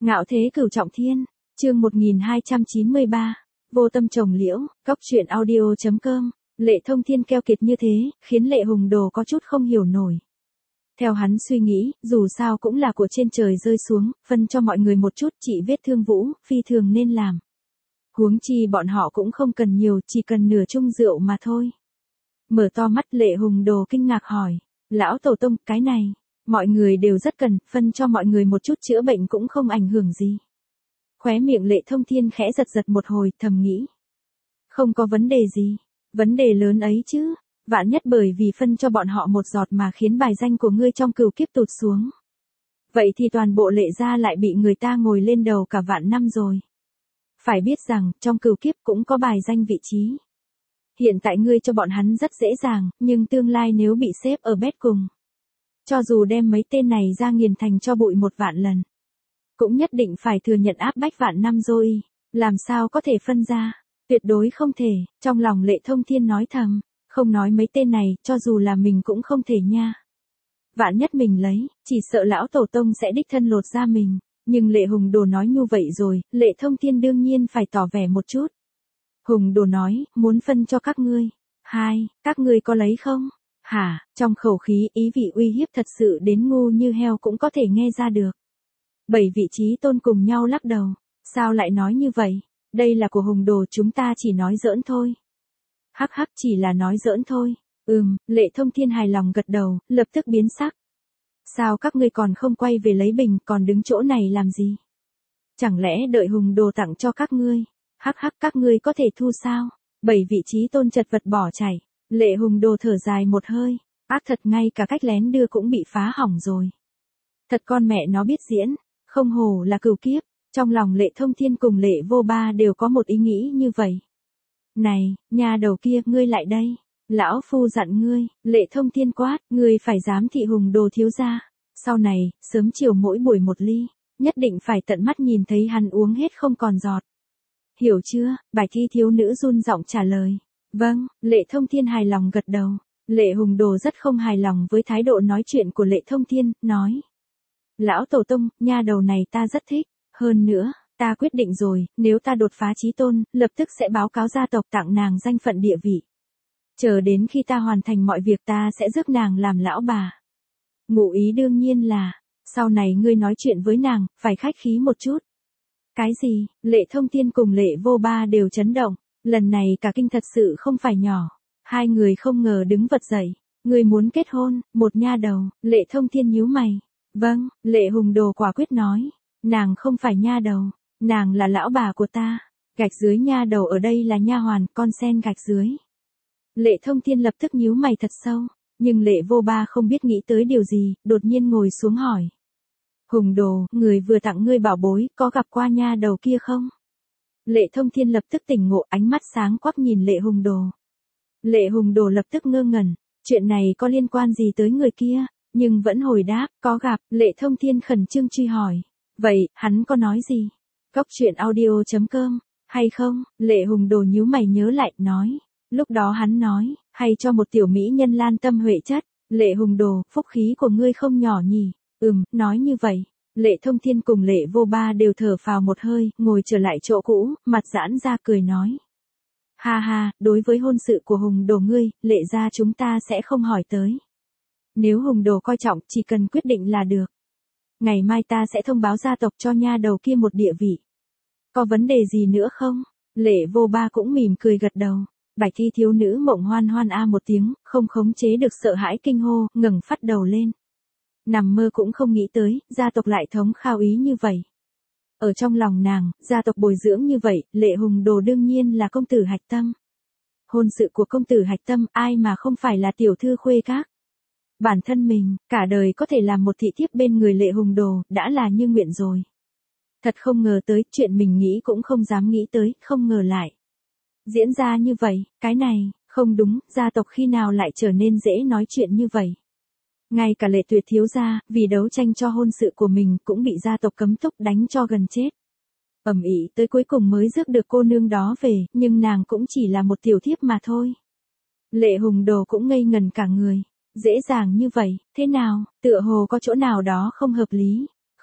Ngạo thế cửu trọng thiên, chương 1293, vô tâm trồng liễu, góc truyện audio.com, Lệ Thông Thiên keo kiệt như thế, khiến Lệ Hùng Đồ có chút không hiểu nổi. Theo hắn suy nghĩ, dù sao cũng là của trên trời rơi xuống, phân cho mọi người một chút trị vết thương Vũ, phi thường nên làm. Huống chi bọn họ cũng không cần nhiều, chỉ cần nửa chung rượu mà thôi. Mở to mắt Lệ Hùng Đồ kinh ngạc hỏi, lão tổ tông, cái này, mọi người đều rất cần, phân cho mọi người một chút chữa bệnh cũng không ảnh hưởng gì. Khóe miệng Lệ Thông Thiên khẽ giật giật một hồi, thầm nghĩ. Không có vấn đề gì, vấn đề lớn ấy chứ, vạn nhất bởi vì phân cho bọn họ một giọt mà khiến bài danh của ngươi trong cửu kiếp tụt xuống. Vậy thì toàn bộ Lệ gia lại bị người ta ngồi lên đầu cả vạn năm rồi. Phải biết rằng, trong cửu kiếp cũng có bài danh vị trí. Hiện tại ngươi cho bọn hắn rất dễ dàng, nhưng tương lai nếu bị xếp ở bét cùng. Cho dù đem mấy tên này ra nghiền thành cho bụi 1.000.000 lần. Cũng nhất định phải thừa nhận áp bách vạn năm rồi. Làm sao có thể phân ra? Tuyệt đối không thể. Trong lòng Lệ Thông Thiên nói thầm. Không nói mấy tên này, cho dù là mình cũng không thể nha. Vạn nhất mình lấy, chỉ sợ lão tổ tông sẽ đích thân lột ra mình. Nhưng Lệ Hùng Đồ nói như vậy rồi, Lệ Thông Thiên đương nhiên phải tỏ vẻ một chút. Hùng Đồ nói, muốn phân cho các ngươi. Các ngươi có lấy không? Hả, trong khẩu khí ý vị uy hiếp thật sự đến ngu như heo cũng có thể nghe ra được. 7 vị trí tôn cùng nhau lắc đầu. Sao lại nói như vậy? Đây là của Hùng Đồ, chúng ta chỉ nói giỡn thôi. Hắc chỉ là nói giỡn thôi. Lệ Thông Thiên hài lòng gật đầu, lập tức biến sắc. Sao các ngươi còn không quay về lấy bình, còn đứng chỗ này làm gì? Chẳng lẽ đợi Hùng Đồ tặng cho các ngươi? Các ngươi có thể thu sao? 7 vị trí tôn chật vật bỏ chạy. Lệ Hùng Đồ thở dài một hơi. Ác thật, ngay cả cách lén đưa cũng bị phá hỏng rồi. Thật con mẹ nó biết diễn. Không hổ là cửu kiếp. Trong lòng Lệ Thông Thiên cùng Lệ Vô Ba đều có một ý nghĩ như vậy. Này, nhà đầu kia, ngươi lại đây. Lão phu dặn ngươi. Lệ Thông Thiên quát, ngươi phải giám thị Hùng Đồ thiếu gia. Sau này, sớm chiều mỗi buổi một ly. Nhất định phải tận mắt nhìn thấy hắn uống hết không còn giọt. Hiểu chưa? Bạch y thiếu nữ run giọng trả lời. Vâng, Lệ Thông Thiên hài lòng gật đầu. Lệ Hùng Đồ rất không hài lòng với thái độ nói chuyện của Lệ Thông Thiên, nói. Lão tổ tông, nha đầu này ta rất thích. Hơn nữa, ta quyết định rồi, nếu ta đột phá chí tôn, lập tức sẽ báo cáo gia tộc tặng nàng danh phận địa vị. Chờ đến khi ta hoàn thành mọi việc ta sẽ rước nàng làm lão bà. Ngụ ý đương nhiên là, sau này ngươi nói chuyện với nàng, phải khách khí một chút. Cái gì? Lệ Thông Thiên cùng Lệ Vô Ba đều chấn động. Lần này cả kinh thật sự không phải nhỏ. Hai người không ngờ đứng vật dậy. Người muốn kết hôn, một nha đầu. Lệ Thông Thiên nhíu mày. Vâng, Lệ Hùng Đồ quả quyết nói. Nàng không phải nha đầu. Nàng là lão bà của ta. Gạch dưới nha đầu ở đây là nha hoàn, con sen gạch dưới. Lệ Thông Thiên lập tức nhíu mày thật sâu. Nhưng Lệ Vô Ba không biết nghĩ tới điều gì, đột nhiên ngồi xuống hỏi. Hùng Đồ, người vừa tặng ngươi bảo bối, có gặp qua nha đầu kia không? Lệ Thông Thiên lập tức tỉnh ngộ, ánh mắt sáng quắc nhìn Lệ Hùng Đồ. Lệ Hùng Đồ lập tức ngơ ngẩn, chuyện này có liên quan gì tới người kia, nhưng vẫn hồi đáp, có gặp. Lệ Thông Thiên khẩn trương truy hỏi. Vậy, hắn có nói gì? Góc truyện audio.com, hay không? Lệ Hùng Đồ nhíu mày nhớ lại, nói. Lúc đó hắn nói, hay cho một tiểu mỹ nhân lan tâm huệ chất. Lệ Hùng Đồ, phúc khí của ngươi không nhỏ nhỉ? Nói như vậy. Lệ Thông Thiên cùng Lệ Vô Ba đều thở phào một hơi, ngồi trở lại chỗ cũ, mặt giãn ra cười nói. Ha, đối với hôn sự của Hùng Đồ ngươi, Lệ gia chúng ta sẽ không hỏi tới. Nếu Hùng Đồ coi trọng, chỉ cần quyết định là được. Ngày mai ta sẽ thông báo gia tộc cho nha đầu kia một địa vị. Có vấn đề gì nữa không? Lệ Vô Ba cũng mỉm cười gật đầu. Bạch y thiếu nữ Mộng Hoan Hoan a một tiếng, không khống chế được sợ hãi kinh hô, ngẩng phát đầu lên. Nằm mơ cũng không nghĩ tới, gia tộc lại thống khao ý như vậy. Ở trong lòng nàng, gia tộc bồi dưỡng như vậy, Lệ Hùng Đồ đương nhiên là công tử Hạch Tâm. Hôn sự của công tử Hạch Tâm, ai mà không phải là tiểu thư khuê các. Bản thân mình, cả đời có thể làm một thị thiếp bên người Lệ Hùng Đồ, đã là như nguyện rồi. Thật không ngờ tới, chuyện mình nghĩ cũng không dám nghĩ tới, không ngờ lại. Diễn ra như vậy, cái này, không đúng, gia tộc khi nào lại trở nên dễ nói chuyện như vậy. Ngay cả Lệ Tuyệt thiếu gia, vì đấu tranh cho hôn sự của mình cũng bị gia tộc cấm túc đánh cho gần chết. Ầm ĩ tới cuối cùng mới rước được cô nương đó về, nhưng nàng cũng chỉ là một tiểu thiếp mà thôi. Lệ Hùng Đồ cũng ngây ngần cả người. Dễ dàng như vậy, thế nào, tựa hồ có chỗ nào đó không hợp lý.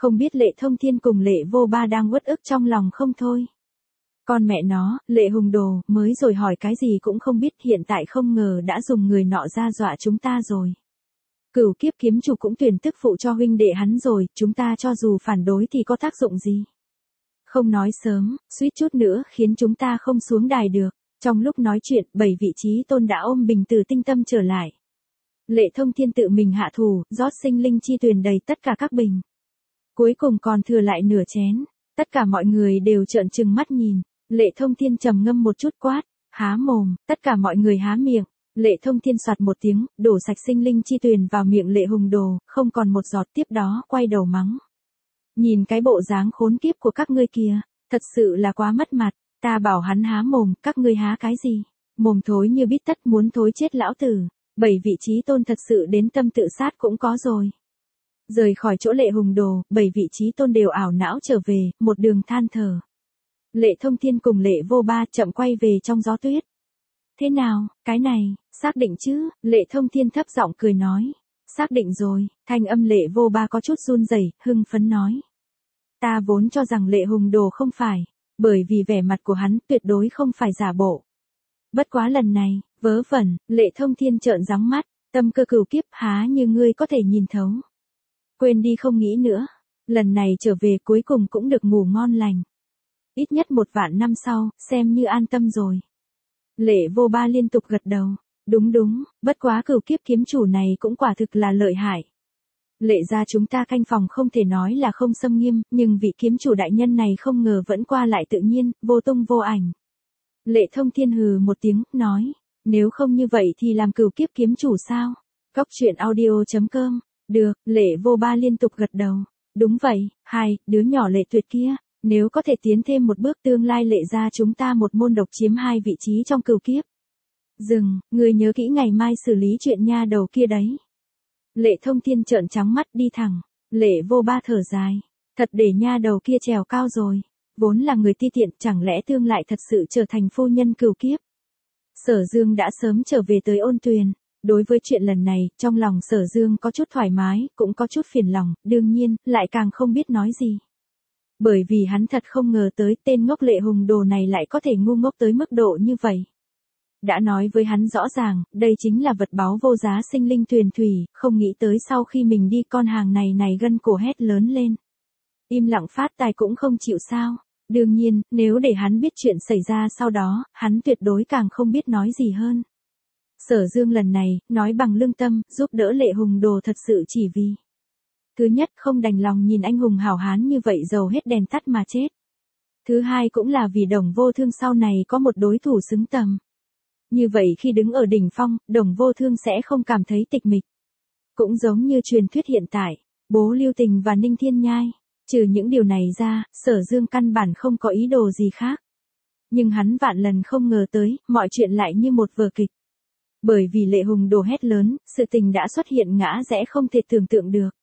Không biết Lệ Thông Thiên cùng Lệ Vô Ba đang uất ức trong lòng không thôi. Con mẹ nó, Lệ Hùng Đồ, mới rồi hỏi cái gì cũng không biết, hiện tại không ngờ đã dùng người nọ ra dọa chúng ta rồi. Cửu kiếp kiếm chủ cũng tuyển tức phụ cho huynh đệ hắn rồi, chúng ta cho dù phản đối thì có tác dụng gì. Không nói sớm, suýt chút nữa khiến chúng ta không xuống đài được. Trong lúc nói chuyện, 7 vị trí tôn đã ôm bình từ tinh tâm trở lại. Lệ Thông Thiên tự mình hạ thủ, rót sinh linh chi tuyền đầy tất cả các bình. Cuối cùng còn thừa lại nửa chén. Tất cả mọi người đều trợn trừng mắt nhìn. Lệ Thông Thiên trầm ngâm một chút quát, há mồm, tất cả mọi người há miệng. Lệ Thông Thiên soạt một tiếng, đổ sạch sinh linh chi tuyền vào miệng Lệ Hùng Đồ, không còn một giọt, tiếp đó quay đầu mắng. Nhìn cái bộ dáng khốn kiếp của các ngươi kìa, thật sự là quá mất mặt, ta bảo hắn há mồm, các ngươi há cái gì? Mồm thối như bít tất, muốn thối chết lão tử. 7 vị trí tôn thật sự đến tâm tự sát cũng có rồi. Rời khỏi chỗ Lệ Hùng Đồ, 7 vị trí tôn đều ảo não trở về, một đường than thở. Lệ Thông Thiên cùng Lệ Vô Ba chậm quay về trong gió tuyết. Thế nào, cái này, xác định chứ? Lệ Thông Thiên thấp giọng cười nói. Xác định rồi, thanh âm Lệ Vô Ba có chút run rẩy, hưng phấn nói. Ta vốn cho rằng Lệ Hùng Đồ không phải, bởi vì vẻ mặt của hắn tuyệt đối không phải giả bộ. Bất quá lần này, vớ vẩn, Lệ Thông Thiên trợn gióng mắt, tâm cơ cửu kiếp há như ngươi có thể nhìn thấu. Quên đi không nghĩ nữa, lần này trở về cuối cùng cũng được ngủ ngon lành. Ít nhất 1 vạn năm sau, xem như an tâm rồi. Lệ Vô Ba liên tục gật đầu. Đúng, bất quá cửu kiếp kiếm chủ này cũng quả thực là lợi hại. Lệ gia chúng ta canh phòng không thể nói là không xâm nghiêm, nhưng vị kiếm chủ đại nhân này không ngờ vẫn qua lại tự nhiên, vô tung vô ảnh. Lệ Thông Thiên hừ một tiếng, nói, nếu không như vậy thì làm cửu kiếp kiếm chủ sao? Góc truyện audio.com, được, Lệ Vô Ba liên tục gật đầu. Đúng vậy, đứa nhỏ Lệ Tuyệt kia, nếu có thể tiến thêm một bước tương lai Lệ gia chúng ta một môn độc chiếm 2 vị trí trong cửu kiếp. Dừng, người nhớ kỹ ngày mai xử lý chuyện nha đầu kia đấy. Lệ Thông Thiên trợn trắng mắt đi thẳng. Lệ Vô Ba thở dài. Thật để nha đầu kia trèo cao rồi. Vốn là người ti tiện, chẳng lẽ tương lại thật sự trở thành phu nhân cửu kiếp. Sở Dương đã sớm trở về tới Ôn Tuyền. Đối với chuyện lần này, trong lòng Sở Dương có chút thoải mái, cũng có chút phiền lòng, đương nhiên, lại càng không biết nói gì. Bởi vì hắn thật không ngờ tới tên ngốc Lệ Hùng Đồ này lại có thể ngu ngốc tới mức độ như vậy. Đã nói với hắn rõ ràng, đây chính là vật báu vô giá sinh linh tuyền thủy, không nghĩ tới sau khi mình đi con hàng này gân cổ hét lớn lên. Im lặng phát tài cũng không chịu sao. Đương nhiên, nếu để hắn biết chuyện xảy ra sau đó, hắn tuyệt đối càng không biết nói gì hơn. Sở Dương lần này, nói bằng lương tâm, giúp đỡ Lệ Hùng Đồ thật sự chỉ vì. Thứ nhất, không đành lòng nhìn anh hùng hảo hán như vậy dầu hết đèn tắt mà chết. Thứ hai cũng là vì Đồng Vô Thương sau này có một đối thủ xứng tầm. Như vậy khi đứng ở đỉnh phong, Đồng Vô Thương sẽ không cảm thấy tịch mịch. Cũng giống như truyền thuyết hiện tại, Bố Lưu Tình và Ninh Thiên Nhai. Trừ những điều này ra, Sở Dương căn bản không có ý đồ gì khác. Nhưng hắn vạn lần không ngờ tới, mọi chuyện lại như một vở kịch. Bởi vì Lệ Hùng Đồ hét lớn, sự tình đã xuất hiện ngã rẽ không thể tưởng tượng được.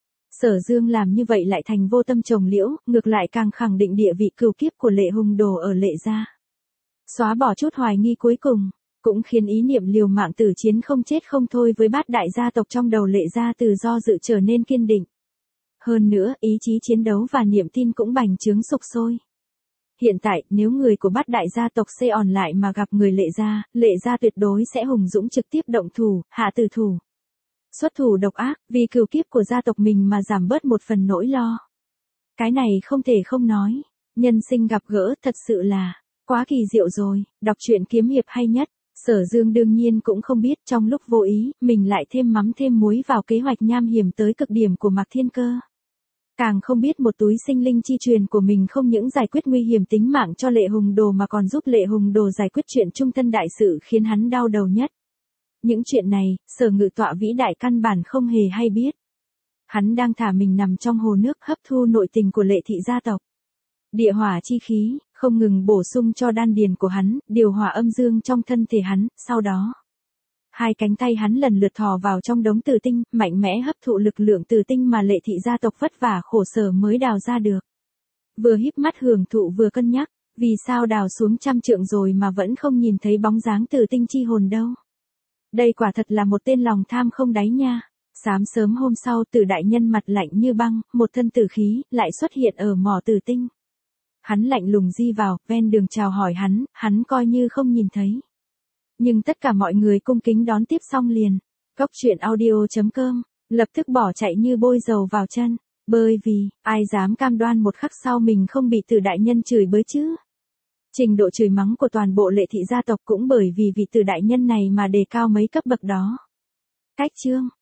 Sở Dương làm như vậy lại thành vô tâm trồng liễu, ngược lại càng khẳng định địa vị cửu kiếp của Lệ Hùng Đồ ở Lệ gia. Xóa bỏ chút hoài nghi cuối cùng, cũng khiến ý niệm liều mạng tử chiến không chết không thôi với bát đại gia tộc trong đầu Lệ gia từ do dự trở nên kiên định. Hơn nữa, ý chí chiến đấu và niềm tin cũng bành trướng sục sôi. Hiện tại, nếu người của bát đại gia tộc xây on lại mà gặp người Lệ gia tuyệt đối sẽ hùng dũng trực tiếp động thủ, hạ tử thủ. Xuất thủ độc ác, vì cửu kiếp của gia tộc mình mà giảm bớt một phần nỗi lo. Cái này không thể không nói. Nhân sinh gặp gỡ thật sự là quá kỳ diệu rồi. Đọc truyện kiếm hiệp hay nhất. Sở Dương đương nhiên cũng không biết trong lúc vô ý, mình lại thêm mắm thêm muối vào kế hoạch nham hiểm tới cực điểm của Mạc Thiên Cơ. Càng không biết một túi sinh linh chi truyền của mình không những giải quyết nguy hiểm tính mạng cho Lệ Hùng Đồ mà còn giúp Lệ Hùng Đồ giải quyết chuyện trung thân đại sự khiến hắn đau đầu nhất. Những chuyện này, Sở Ngự Tọa vĩ đại căn bản không hề hay biết. Hắn đang thả mình nằm trong hồ nước hấp thu nội tình của Lệ thị gia tộc. Địa hỏa chi khí, không ngừng bổ sung cho đan điền của hắn, điều hòa âm dương trong thân thể hắn, sau đó. Hai cánh tay hắn lần lượt thò vào trong đống tử tinh, mạnh mẽ hấp thụ lực lượng tử tinh mà Lệ thị gia tộc vất vả khổ sở mới đào ra được. Vừa híp mắt hưởng thụ vừa cân nhắc, vì sao đào xuống 100 trượng rồi mà vẫn không nhìn thấy bóng dáng tử tinh chi hồn đâu. Đây quả thật là một tên lòng tham không đáy nha. Sáng sớm hôm sau Từ đại nhân mặt lạnh như băng, một thân tử khí, lại xuất hiện ở mỏ tử tinh. Hắn lạnh lùng di vào, ven đường chào hỏi hắn coi như không nhìn thấy. Nhưng tất cả mọi người cung kính đón tiếp xong liền. Cốc truyện audio.com, lập tức bỏ chạy như bôi dầu vào chân. Bởi vì, ai dám cam đoan một khắc sau mình không bị Từ đại nhân chửi bới chứ. Trình độ chửi mắng của toàn bộ Lệ thị gia tộc cũng bởi vì vị Từ đại nhân này mà đề cao mấy cấp bậc đó. Cách chương